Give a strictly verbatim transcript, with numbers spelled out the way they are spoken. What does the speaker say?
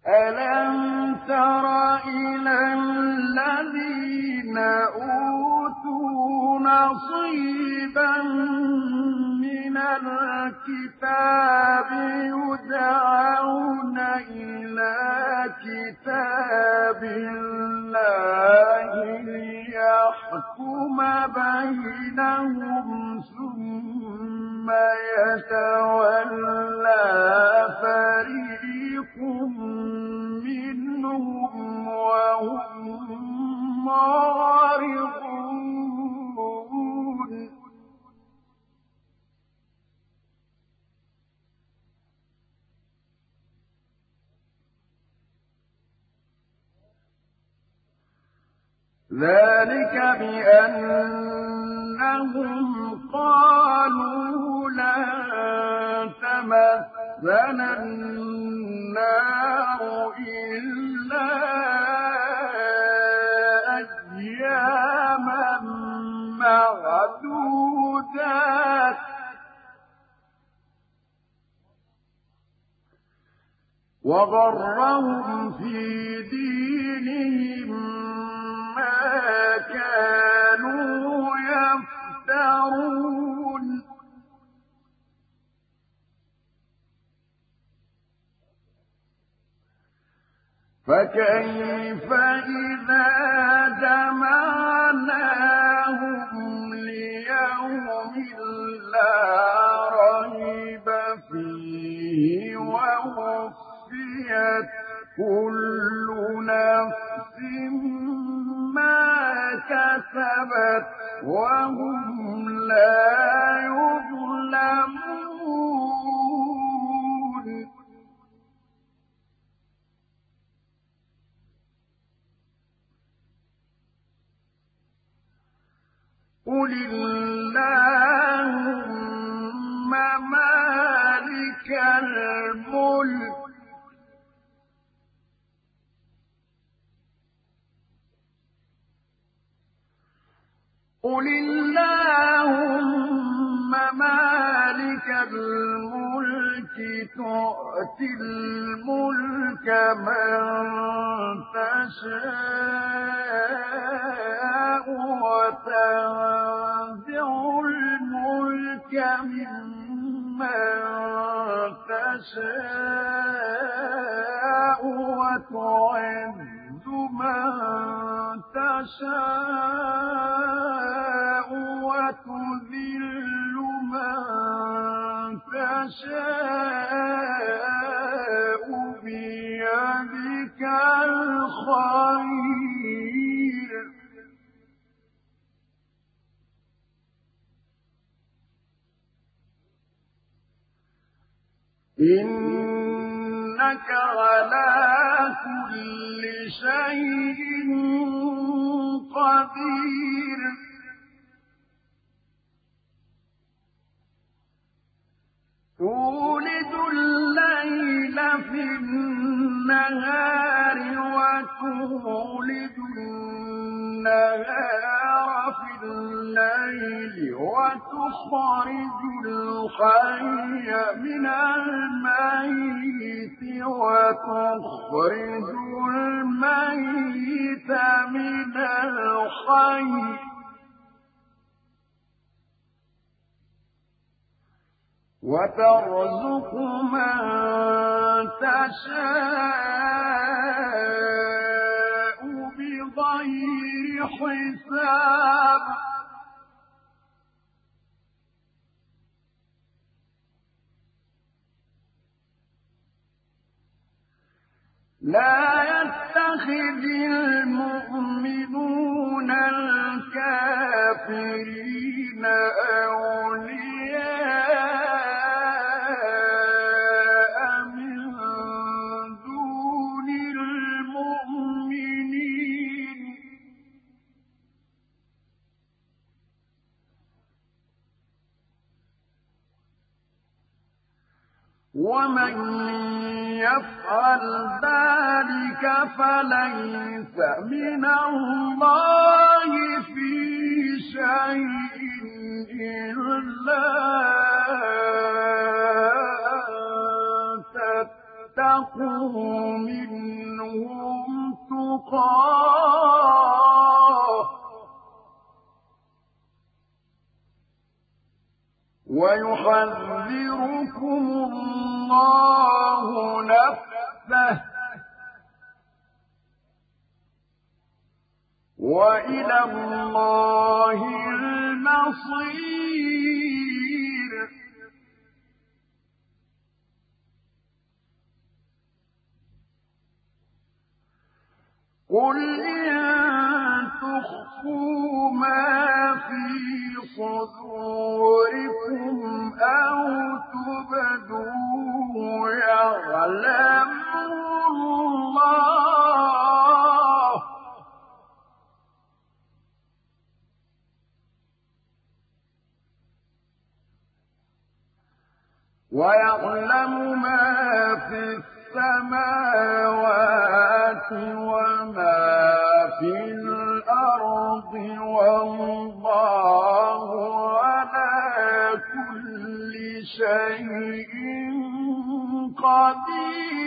ألم تر إلى الذين أوتوا نصيبا من الكتاب يدعون إلى كتاب الله ليحكم بينهم ثم يتولى فريق منهم وهم معرضون ذلك بأنهم قالوا لن تمسنا النار إلا أياما معدودات وغرهم في دينهم ما كانوا يفترون فكيف إذا جمعناهم ليوم لا ريب فيه ووفيت كل نفس ما كسبت وهم لا يظلمون قل اللهم مالك الملك قل اللهم مالك الملك تؤتي الملك من تشاء وتنزع الملك ممن تشاء وتعز من تشاء وتذل من تشاء بيدك الخير إنك على كل شيء قدير تولد الليل في النهار وتولد النهار في الليل وتخرج الحي من الميت وتخرج الميت من الحي وترزق من تشاء بغير حساب لا يتخذ المؤمنون الكافرين أولياء من دون المؤمنين ومن يفعل ذلك فليس من الله في شيء إلا أن واتقوا منهم تقاه ويحذركم الله نفسه وإلى الله المصير. قل إن تخفوا ما في صدوركم أو تبدوه يعلمه الله ويعلم ما في السماوات وما في الأرض والله على كل شيء قدير.